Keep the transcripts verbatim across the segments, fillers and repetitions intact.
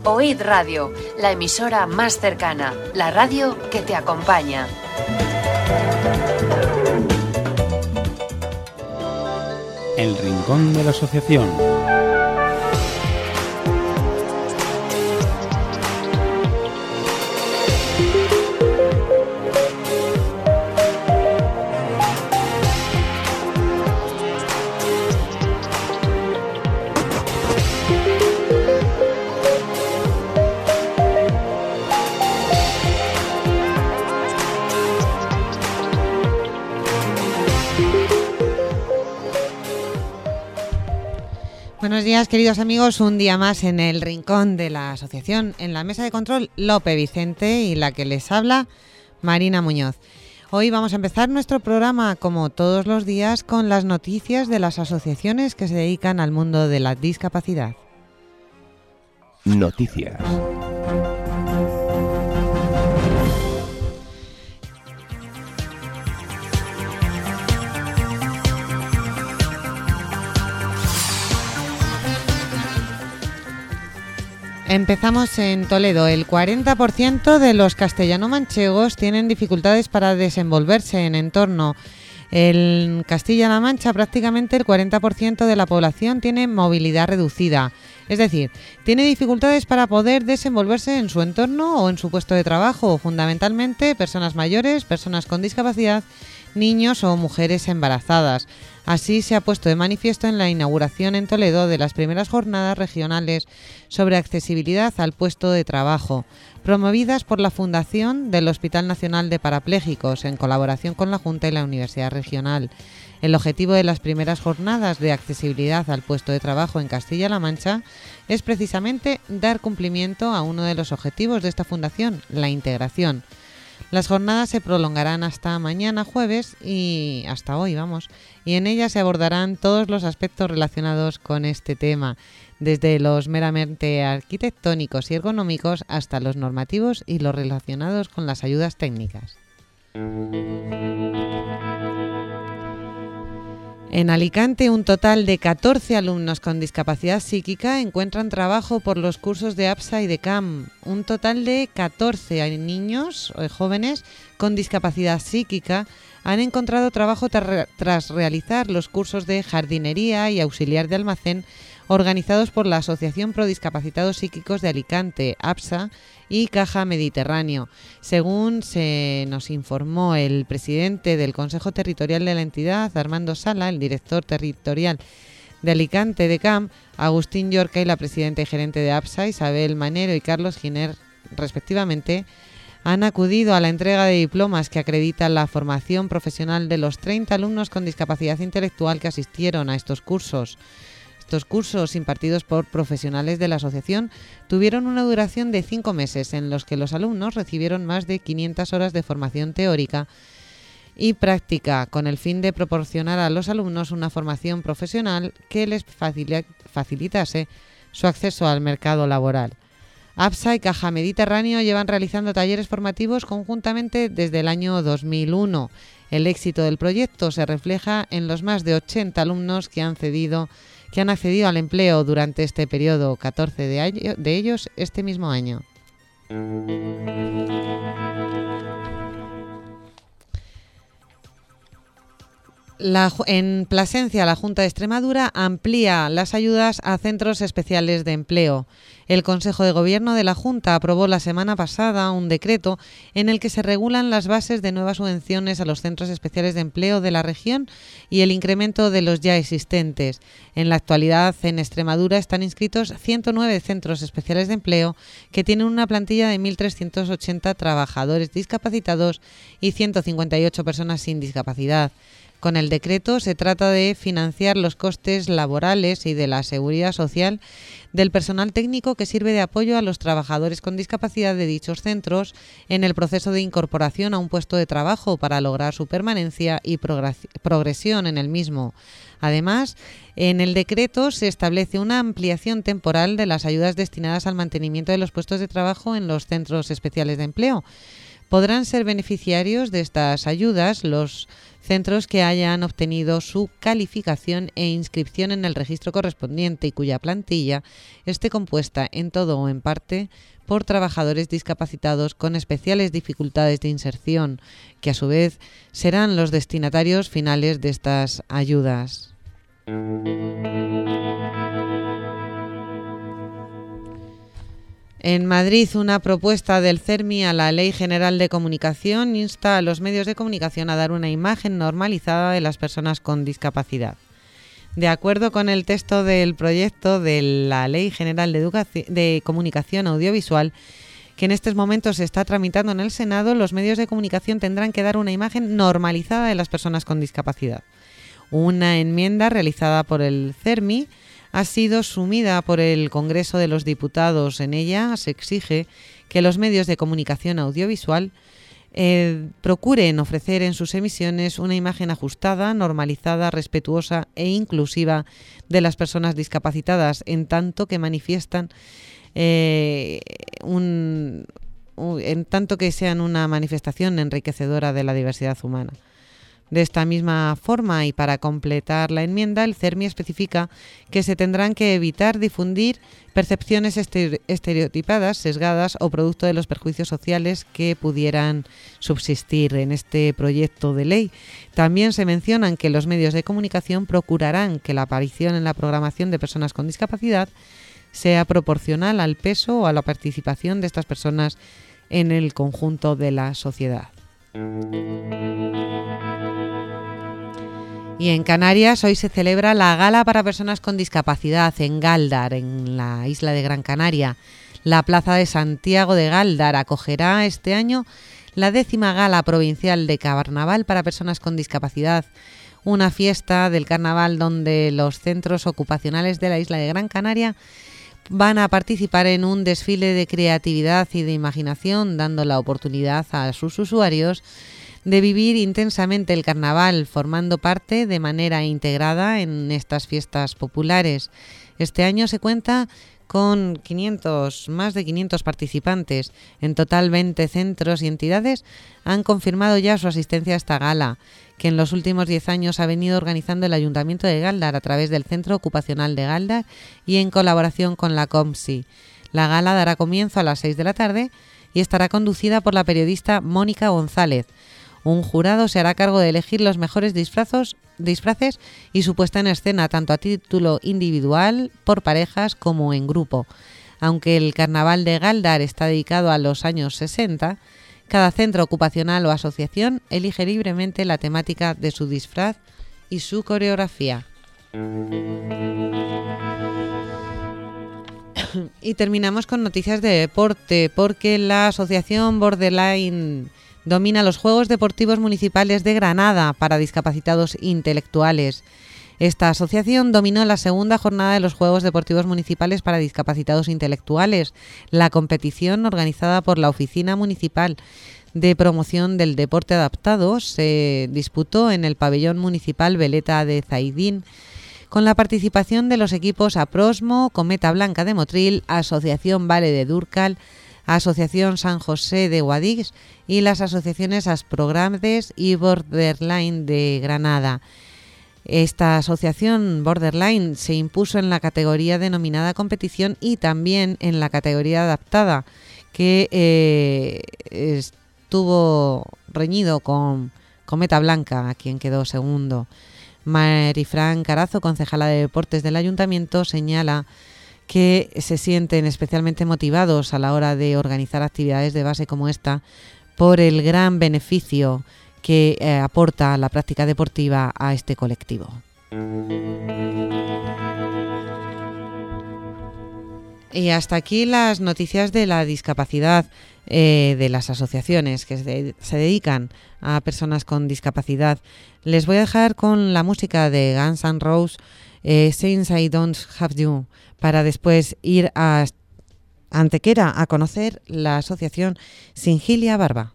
Oíd Radio, la emisora más cercana, la radio que te acompaña. El Rincón de la Asociación. Buenos días, queridos amigos, un día más en el Rincón de la Asociación. En la mesa de control, Lope Vicente y la que les habla, Marina Muñoz. Hoy vamos a empezar nuestro programa, como todos los días, con las noticias de las asociaciones que se dedican al mundo de la discapacidad. Noticias. Empezamos en Toledo. El cuarenta por ciento de los castellano-manchegos tienen dificultades para desenvolverse en entorno. En Castilla-La Mancha prácticamente el cuarenta por ciento de la población tiene movilidad reducida. Es decir, tiene dificultades para poder desenvolverse en su entorno o en su puesto de trabajo, fundamentalmente personas mayores, personas con discapacidad, niños o mujeres embarazadas. Así se ha puesto de manifiesto en la inauguración en Toledo de las primeras jornadas regionales sobre accesibilidad al puesto de trabajo, promovidas por la Fundación del Hospital Nacional de Parapléjicos en colaboración con la Junta y la Universidad Regional. El objetivo de las primeras jornadas de accesibilidad al puesto de trabajo en Castilla-La Mancha es precisamente dar cumplimiento a uno de los objetivos de esta fundación, la integración. Las jornadas se prolongarán hasta mañana jueves y hasta hoy, vamos, y en ellas se abordarán todos los aspectos relacionados con este tema, desde los meramente arquitectónicos y ergonómicos hasta los normativos y los relacionados con las ayudas técnicas. En Alicante, un total de catorce alumnos con discapacidad psíquica encuentran trabajo por los cursos de APSA y de C A M. Un total de catorce niños o jóvenes con discapacidad psíquica han encontrado trabajo tra- tras realizar los cursos de jardinería y auxiliar de almacén organizados por la Asociación Pro Discapacitados Psíquicos de Alicante, APSA, y Caja Mediterráneo. Según se nos informó el presidente del Consejo Territorial de la entidad, Armando Sala, el director territorial de Alicante de C A M, Agustín Llorca y la presidenta y gerente de APSA, Isabel Manero y Carlos Giner, respectivamente, han acudido a la entrega de diplomas que acreditan la formación profesional de los treinta alumnos con discapacidad intelectual que asistieron a estos cursos. Estos cursos, impartidos por profesionales de la asociación, tuvieron una duración de cinco meses en los que los alumnos recibieron más de quinientas horas de formación teórica y práctica, con el fin de proporcionar a los alumnos una formación profesional que les facilitase su acceso al mercado laboral. APSA y Caja Mediterráneo llevan realizando talleres formativos conjuntamente desde el año dos mil uno. El éxito del proyecto se refleja en los más de ochenta alumnos que han cedido que han accedido al empleo durante este periodo, catorce de, año, de ellos este mismo año. La, en Plasencia, la Junta de Extremadura amplía las ayudas a centros especiales de empleo. El Consejo de Gobierno de la Junta aprobó la semana pasada un decreto en el que se regulan las bases de nuevas subvenciones a los centros especiales de empleo de la región y el incremento de los ya existentes. En la actualidad, en Extremadura están inscritos ciento nueve centros especiales de empleo que tienen una plantilla de mil trescientos ochenta trabajadores discapacitados y ciento cincuenta y ocho personas sin discapacidad. Con el decreto se trata de financiar los costes laborales y de la seguridad social del personal técnico que sirve de apoyo a los trabajadores con discapacidad de dichos centros en el proceso de incorporación a un puesto de trabajo para lograr su permanencia y progresión en el mismo. Además, en el decreto se establece una ampliación temporal de las ayudas destinadas al mantenimiento de los puestos de trabajo en los centros especiales de empleo, Podrán ser beneficiarios de estas ayudas los centros que hayan obtenido su calificación e inscripción en el registro correspondiente y cuya plantilla esté compuesta en todo o en parte por trabajadores discapacitados con especiales dificultades de inserción, que a su vez serán los destinatarios finales de estas ayudas. En Madrid, una propuesta del CERMI a la Ley General de Comunicación insta a los medios de comunicación a dar una imagen normalizada de las personas con discapacidad. De acuerdo con el texto del proyecto de la Ley General de, Educación, de Comunicación Audiovisual, que en estos momentos se está tramitando en el Senado, los medios de comunicación tendrán que dar una imagen normalizada de las personas con discapacidad. Una enmienda realizada por el CERMI ha sido sumida por el Congreso de los Diputados. En ella se exige que los medios de comunicación audiovisual eh, procuren ofrecer en sus emisiones una imagen ajustada, normalizada, respetuosa e inclusiva de las personas discapacitadas, en tanto que manifiestan eh, un, un, en tanto que sean una manifestación enriquecedora de la diversidad humana. De esta misma forma, y para completar la enmienda, el CERMI especifica que se tendrán que evitar difundir percepciones estereotipadas, sesgadas o producto de los perjuicios sociales que pudieran subsistir en este proyecto de ley. También se mencionan que los medios de comunicación procurarán que la aparición en la programación de personas con discapacidad sea proporcional al peso o a la participación de estas personas en el conjunto de la sociedad. Y en Canarias hoy se celebra la Gala para Personas con Discapacidad en Gáldar, en la isla de Gran Canaria. La Plaza de Santiago de Gáldar acogerá este año la décima Gala Provincial de Carnaval para Personas con Discapacidad, una fiesta del carnaval donde los centros ocupacionales de la isla de Gran Canaria van a participar en un desfile de creatividad y de imaginación, dando la oportunidad a sus usuarios de vivir intensamente el carnaval, formando parte de manera integrada en estas fiestas populares. Este año se cuenta con quinientos, más de quinientos participantes. En total, veinte centros y entidades han confirmado ya su asistencia a esta gala, que en los últimos diez años ha venido organizando el Ayuntamiento de Gáldar a través del Centro Ocupacional de Gáldar y en colaboración con la COMSI. La gala dará comienzo a las seis de la tarde y estará conducida por la periodista Mónica González. Un jurado se hará cargo de elegir los mejores disfrazos, disfraces y su puesta en escena, tanto a título individual, por parejas, como en grupo. Aunque el Carnaval de Gáldar está dedicado a los años sesenta, cada centro ocupacional o asociación elige libremente la temática de su disfraz y su coreografía. Y terminamos con noticias de deporte, porque la asociación Borderline domina los Juegos Deportivos Municipales de Granada para discapacitados intelectuales. Esta asociación dominó la segunda jornada de los Juegos Deportivos Municipales para discapacitados intelectuales. La competición, organizada por la Oficina Municipal de Promoción del Deporte Adaptado, se disputó en el pabellón municipal Veleta de Zaidín, con la participación de los equipos Aprosmo, Cometa Blanca de Motril, Asociación Vale de Durcal, Asociación San José de Guadix y las asociaciones Asprogrades y Borderline de Granada. Esta asociación Borderline se impuso en la categoría denominada competición y también en la categoría adaptada, que eh, estuvo reñido con Cometa Blanca, a quien quedó segundo. Marifran Carazo, concejala de Deportes del Ayuntamiento, señala que se sienten especialmente motivados a la hora de organizar actividades de base como esta por el gran beneficio que eh, aporta la práctica deportiva a este colectivo. Y hasta aquí las noticias de la discapacidad eh, de las asociaciones que se, se dedican a personas con discapacidad. Les voy a dejar con la música de Guns N' Roses, eh, Since I Don't Have You, para después ir a Antequera a conocer la asociación Singilia Barba.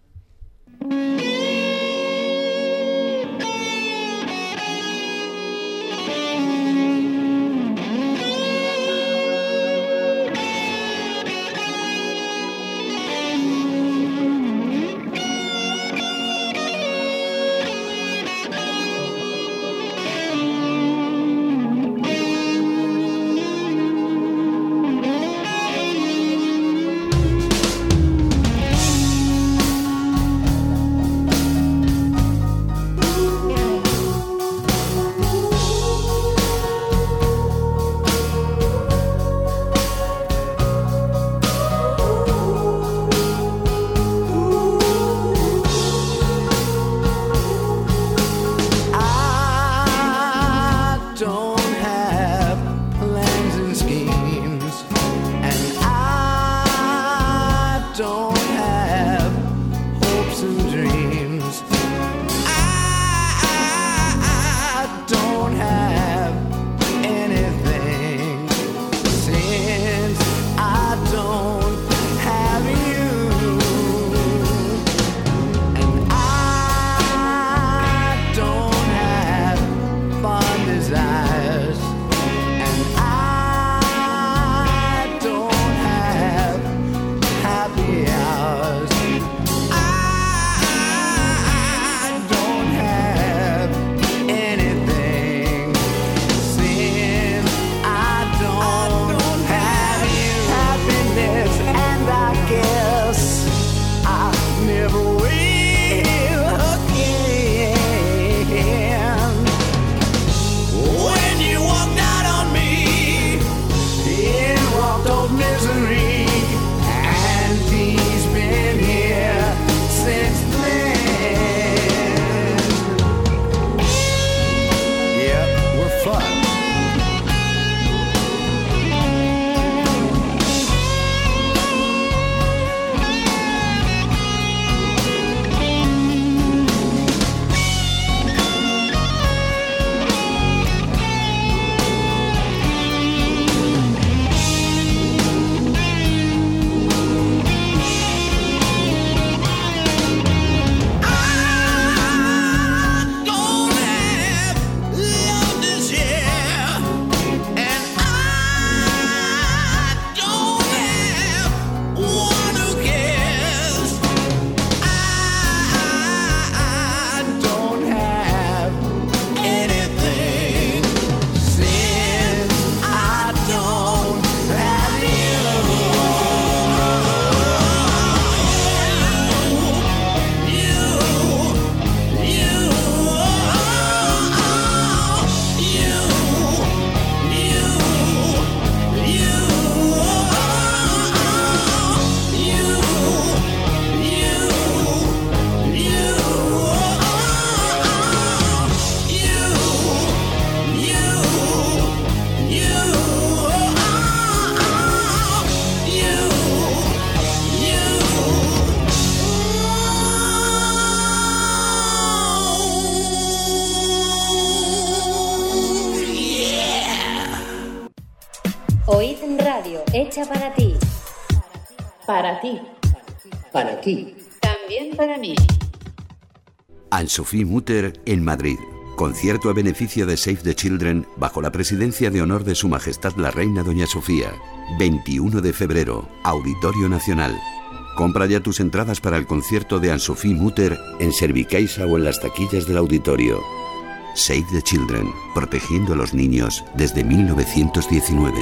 Oíd Radio, hecha para ti. Para ti. Para ti. También para mí. Anne-Sophie Mutter en Madrid. Concierto a beneficio de Save the Children bajo la presidencia de honor de Su Majestad la Reina Doña Sofía. veintiuno de febrero, Auditorio Nacional. Compra ya tus entradas para el concierto de Anne-Sophie Mutter en Servicaixa o en las taquillas del auditorio. Save the Children, protegiendo a los niños desde mil novecientos diecinueve.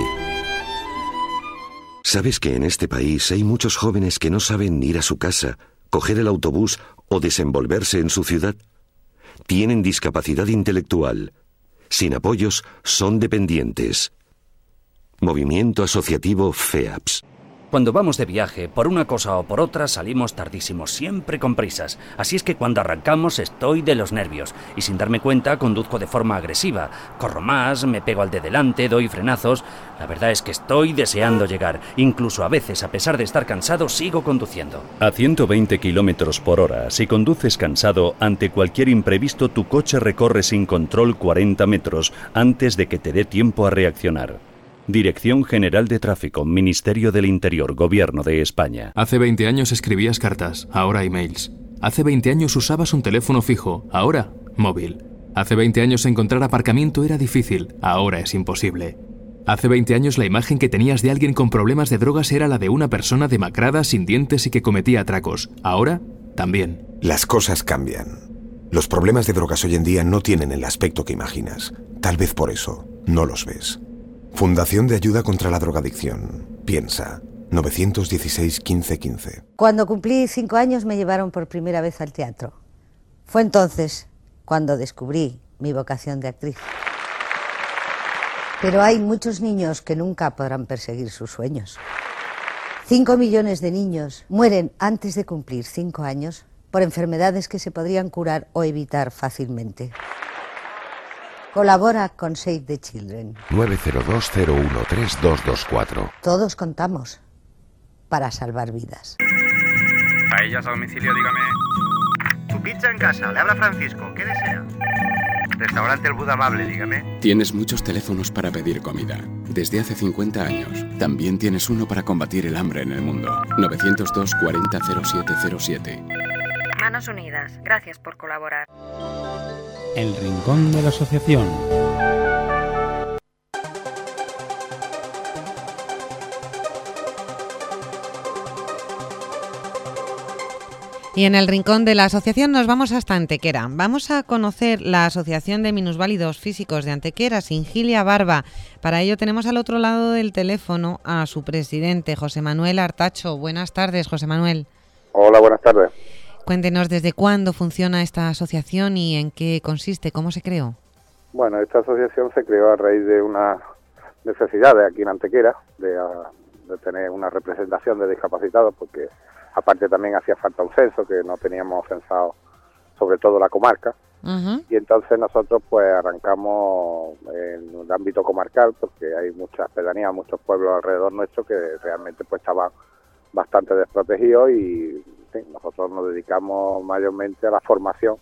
¿Sabes que en este país hay muchos jóvenes que no saben ir a su casa, coger el autobús o desenvolverse en su ciudad? Tienen discapacidad intelectual. Sin apoyos, son dependientes. Movimiento Asociativo FEAPS. Cuando vamos de viaje, por una cosa o por otra, salimos tardísimos, siempre con prisas. Así es que cuando arrancamos estoy de los nervios. Y sin darme cuenta, conduzco de forma agresiva. Corro más, me pego al de delante, doy frenazos. La verdad es que estoy deseando llegar. Incluso a veces, a pesar de estar cansado, sigo conduciendo. A ciento veinte kilómetros por hora, si conduces cansado, ante cualquier imprevisto, tu coche recorre sin control cuarenta metros antes de que te dé tiempo a reaccionar. Dirección General de Tráfico, Ministerio del Interior, Gobierno de España. Hace veinte años escribías cartas, ahora emails. Hace veinte años usabas un teléfono fijo, ahora móvil. Hace veinte años encontrar aparcamiento era difícil, ahora es imposible. Hace veinte años la imagen que tenías de alguien con problemas de drogas era la de una persona demacrada, sin dientes y que cometía atracos. Ahora, también. Las cosas cambian. Los problemas de drogas hoy en día no tienen el aspecto que imaginas. Tal vez por eso no los ves. Fundación de Ayuda contra la Drogadicción. Piensa. nueve uno seis, quince, quince. Cuando cumplí cinco años me llevaron por primera vez al teatro. Fue entonces cuando descubrí mi vocación de actriz. Pero hay muchos niños que nunca podrán perseguir sus sueños. Cinco millones de niños mueren antes de cumplir cinco años por enfermedades que se podrían curar o evitar fácilmente. Colabora con Save the Children. nueve cero dos, cero uno tres, dos dos cuatro. Todos contamos para salvar vidas. Paellas a domicilio, dígame. Tu pizza en casa, le habla Francisco, ¿qué desea? Restaurante El Buda Amable, dígame. Tienes muchos teléfonos para pedir comida. Desde hace cincuenta años. También tienes uno para combatir el hambre en el mundo. novecientos dos, cuarenta, cero siete cero siete. Manos Unidas, gracias por colaborar. El Rincón de la Asociación. Y en el Rincón de la Asociación nos vamos hasta Antequera. Vamos a conocer la Asociación de Minusválidos Físicos de Antequera, Singilia Barba. Para ello tenemos al otro lado del teléfono a su presidente, José Manuel Artacho. Buenas tardes, José Manuel. Hola, buenas tardes. Cuéntenos desde cuándo funciona esta asociación y en qué consiste, cómo se creó. Bueno, esta asociación se creó a raíz de una necesidad de aquí en Antequera, de, de tener una representación de discapacitados, porque aparte también hacía falta un censo, que no teníamos censado sobre todo la comarca. Uh-huh. Y entonces nosotros pues arrancamos en el ámbito comarcal, porque hay muchas pedanías, muchos pueblos alrededor nuestro que realmente pues estaban bastante desprotegidos y sí, nosotros nos dedicamos mayormente a la formación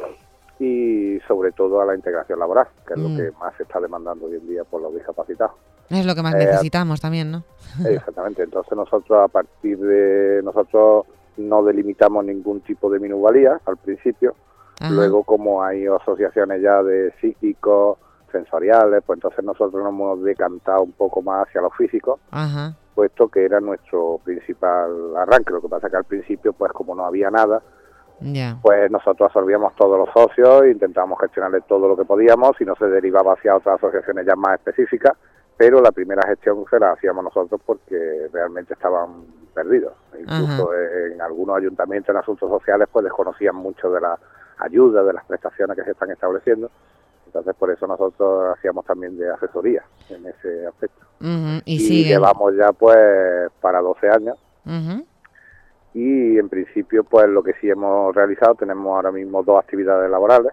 y sobre todo a la integración laboral, que es mm. lo que más se está demandando hoy en día por los discapacitados. Es lo que más eh, necesitamos también, ¿no? Exactamente. Entonces nosotros a partir de... Nosotros no delimitamos ningún tipo de minusvalía al principio. Ajá. Luego, como hay asociaciones ya de psíquicos, sensoriales, pues entonces nosotros nos hemos decantado un poco más hacia lo físico. Ajá. Puesto que era nuestro principal arranque. Lo que pasa que al principio, pues como no había nada, yeah. pues nosotros absorbíamos todos los socios, intentábamos gestionarle todo lo que podíamos y no se derivaba hacia otras asociaciones ya más específicas, pero la primera gestión se la hacíamos nosotros porque realmente estaban perdidos. Incluso en, en algunos ayuntamientos en asuntos sociales pues desconocían mucho de la ayuda, de las prestaciones que se están estableciendo. Entonces, por eso nosotros hacíamos también de asesoría en ese aspecto. Uh-huh. Y, y llevamos ya, pues, para doce años. Uh-huh. Y, en principio, pues, lo que sí hemos realizado, tenemos ahora mismo dos actividades laborales.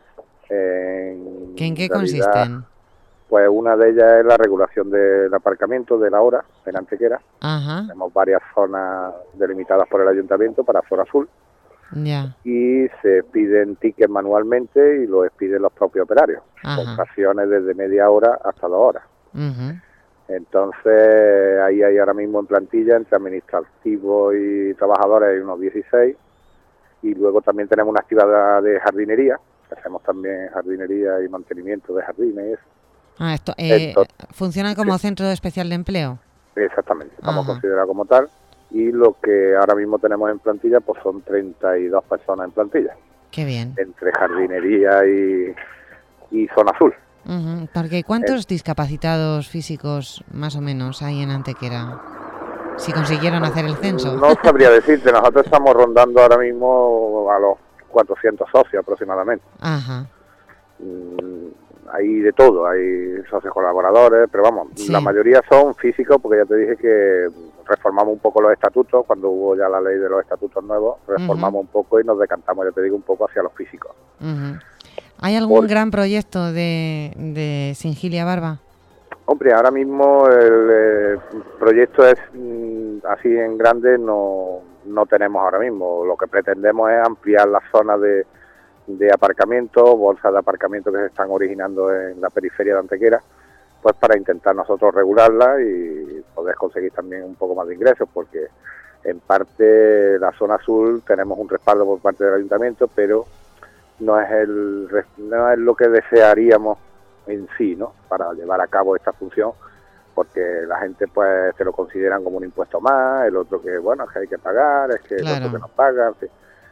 En, ¿En qué consisten? Pues, una de ellas es la regulación del aparcamiento de la hora en Antequera. Uh-huh. Tenemos varias zonas delimitadas por el ayuntamiento para zona azul. Yeah. Y se piden tickets manualmente y los expiden los propios operarios, con fracciones desde media hora hasta dos horas. Uh-huh. Entonces, ahí hay ahora mismo en plantilla, entre administrativos y trabajadores, hay unos dieciséis. Y luego también tenemos una actividad de jardinería, hacemos también jardinería y mantenimiento de jardines y eso. Ah, esto, eh, Entonces, ¿funcionan como sí. centro especial de empleo? Exactamente, estamos Ajá. considerados como tal. Y lo que ahora mismo tenemos en plantilla, pues son treinta y dos personas en plantilla. Qué bien. Entre jardinería y, y zona azul. Uh-huh. Porque ¿cuántos eh. discapacitados físicos más o menos hay en Antequera? Si consiguieron hacer el censo. No sabría decirte, nosotros estamos rondando ahora mismo a los cuatrocientos socios aproximadamente. Ajá. Hay de todo, hay socios colaboradores, pero vamos, sí. La mayoría son físicos, porque ya te dije que reformamos un poco los estatutos, cuando hubo ya la ley de los estatutos nuevos, reformamos uh-huh. un poco y nos decantamos, ya te digo, un poco hacia los físicos. Uh-huh. ¿Hay algún Por... gran proyecto de, de Singilia Barba? Hombre, ahora mismo el, el proyecto es mm, así en grande, no, no tenemos ahora mismo. Lo que pretendemos es ampliar las zonas de, de aparcamiento, bolsas de aparcamiento que se están originando en la periferia de Antequera, pues para intentar nosotros regularla y poder conseguir también un poco más de ingresos, porque en parte la zona azul tenemos un respaldo por parte del ayuntamiento, pero no es el no es lo que desearíamos en sí, ¿no? Para llevar a cabo esta función, porque la gente pues se lo consideran como un impuesto más, el otro que bueno, es que hay que pagar, es que claro. El otro que no paga, en fin.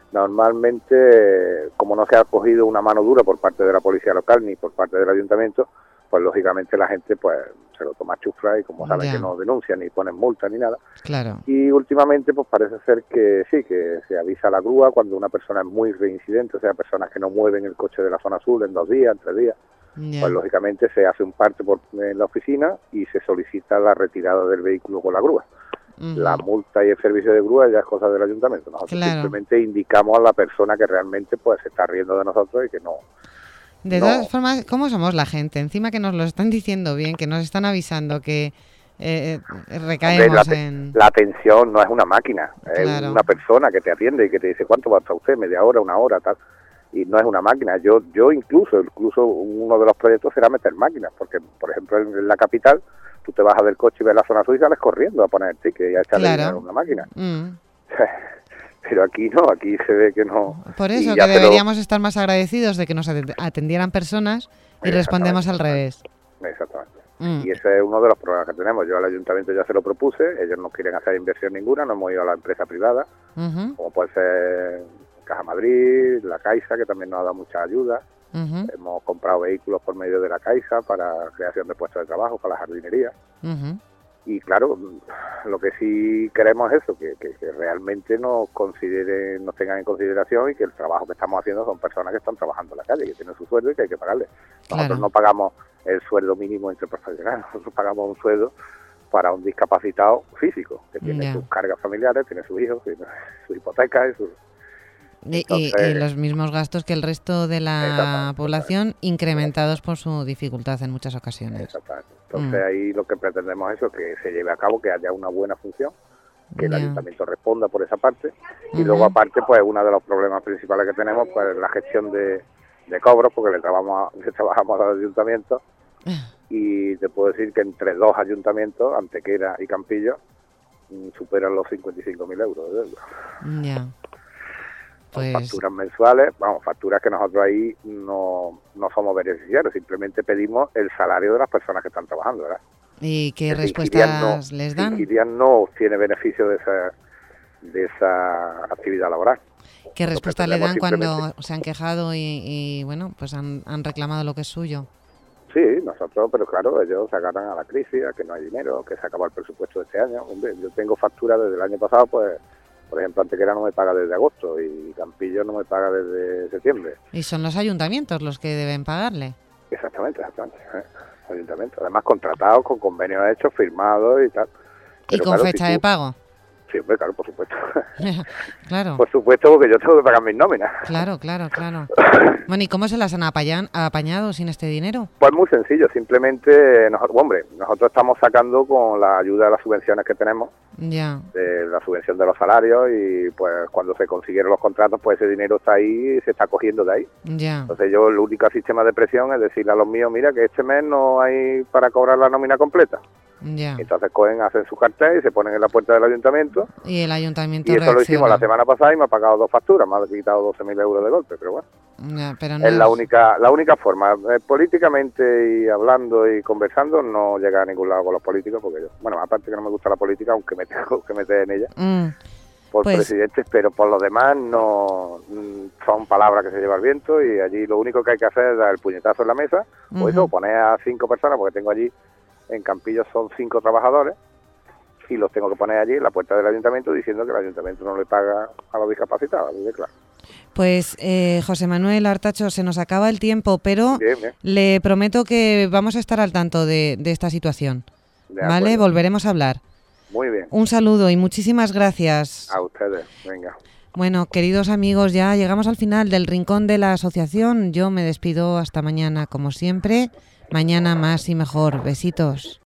Normalmente, como no se ha cogido una mano dura por parte de la policía local ni por parte del ayuntamiento, pues lógicamente la gente pues se lo toma chufla y como saben yeah. que no denuncian ni ponen multa ni nada. Claro. Y últimamente pues parece ser que sí, que se avisa a la grúa cuando una persona es muy reincidente, o sea, personas que no mueven el coche de la zona azul en dos días, en tres días. Yeah. Pues lógicamente se hace un parte por, en la oficina y se solicita la retirada del vehículo con la grúa. Uh-huh. La multa y el servicio de grúa ya es cosa del ayuntamiento. Nosotros claro. simplemente indicamos a la persona que realmente pues se está riendo de nosotros y que no... De no. todas formas, ¿cómo somos la gente? Encima que nos lo están diciendo bien, que nos están avisando, que eh, recaemos Hombre, la, en... La atención no es una máquina, es claro. una persona que te atiende y que te dice cuánto va a estar usted, media hora, una hora, tal... Y no es una máquina. Yo yo incluso incluso uno de los proyectos será meter máquinas, porque por ejemplo en la capital tú te bajas del coche y ves la zona azul y sales corriendo a poner el ticket y a echarle claro. dinero a una máquina. Mm. Pero aquí no, aquí se ve que no. Por eso que deberíamos lo... estar más agradecidos de que nos atendieran personas y respondemos al revés. Exactamente. Mm. Y ese es uno de los problemas que tenemos. Yo al ayuntamiento ya se lo propuse, ellos no quieren hacer inversión ninguna, no hemos ido a la empresa privada, uh-huh. como puede ser Caja Madrid, la Caixa, que también nos ha dado mucha ayuda. Uh-huh. Hemos comprado vehículos por medio de la Caixa para creación de puestos de trabajo, para la jardinería. Uh-huh. Y claro, lo que sí queremos es eso, que, que, que realmente nos consideren, nos tengan en consideración y que el trabajo que estamos haciendo son personas que están trabajando en la calle, que tienen su sueldo y que hay que pagarles. Nosotros claro. no pagamos el sueldo mínimo interprofesional, nosotros pagamos un sueldo para un discapacitado físico, que tiene yeah. sus cargas familiares, tiene sus hijos, tiene su hipoteca y su... Y, Entonces, y, y los mismos gastos que el resto de la población, incrementados por su dificultad en muchas ocasiones. Exactamente. Entonces mm. ahí lo que pretendemos es eso, que se lleve a cabo, que haya una buena función, que el yeah. ayuntamiento responda por esa parte. Y uh-huh. luego aparte, pues uno de los problemas principales que tenemos, pues la gestión de, de cobros, porque le trabajamos, le trabajamos al ayuntamiento. Y te puedo decir que entre dos ayuntamientos, Antequera y Campillo, superan los cincuenta y cinco mil euros de deuda. Ya. Yeah. Pues... Facturas mensuales, vamos, facturas que nosotros ahí no, no somos beneficiarios, simplemente pedimos el salario de las personas que están trabajando, ¿verdad? ¿Y qué es respuestas no, les dan? Singilia no obtiene beneficio de esa, de esa actividad laboral. ¿Qué respuesta le dan cuando se han quejado y, y bueno, pues han, han reclamado lo que es suyo? Sí, nosotros, pero claro, ellos se agarran a la crisis, a que no hay dinero, que se acabó el presupuesto de este año. Hombre, yo tengo facturas desde el año pasado, pues... Por ejemplo, Antequera no me paga desde agosto y Campillo no me paga desde septiembre. ¿Y son los ayuntamientos los que deben pagarle? Exactamente, exactamente. ¿eh? Ayuntamientos. Además, contratados, con convenios hechos, firmados y tal. Pero ¿y con claro, fecha si tú... de pago? Sí, hombre, claro, por supuesto. Claro. Por supuesto, porque yo tengo que pagar mis nóminas. Claro, claro, claro. Bueno, ¿y cómo se las han apañan, apañado sin este dinero? Pues muy sencillo, simplemente, nosotros, hombre, nosotros estamos sacando con la ayuda de las subvenciones que tenemos, ya. de la subvención de los salarios, y pues cuando se consiguieron los contratos, pues ese dinero está ahí y se está cogiendo de ahí. Ya. Entonces yo, el único sistema de presión es decirle a los míos, mira que este mes no hay para cobrar la nómina completa. Ya. Entonces cogen, hacen su cartel y se ponen en la puerta del ayuntamiento. Y el ayuntamiento Y eso reacciona. lo hicimos la semana pasada y me ha pagado dos facturas, me ha quitado doce mil euros de golpe, pero bueno. Ya, pero no es la única la única forma. Eh, políticamente y hablando y conversando no llega a ningún lado con los políticos, porque yo, bueno, aparte que no me gusta la política, aunque me tengo que meter en ella, Mm. por Pues- presidentes, pero por lo demás no mm, son palabras que se lleva el viento y allí lo único que hay que hacer es dar el puñetazo en la mesa, o Ujú. eso, poner a cinco personas, porque tengo allí, en Campillo son cinco trabajadores, y los tengo que poner allí en la puerta del ayuntamiento diciendo que el ayuntamiento no le paga a los discapacitados, así de claro. Pues eh, José Manuel Artacho, se nos acaba el tiempo, pero Bien, bien. le prometo que vamos a estar al tanto de, de esta situación. De ¿Vale? acuerdo. Volveremos a hablar. Muy bien. Un saludo y muchísimas gracias. A ustedes, venga. Bueno, queridos amigos, ya llegamos al final del rincón de la asociación. Yo me despido hasta mañana, como siempre. Mañana más y mejor. Besitos.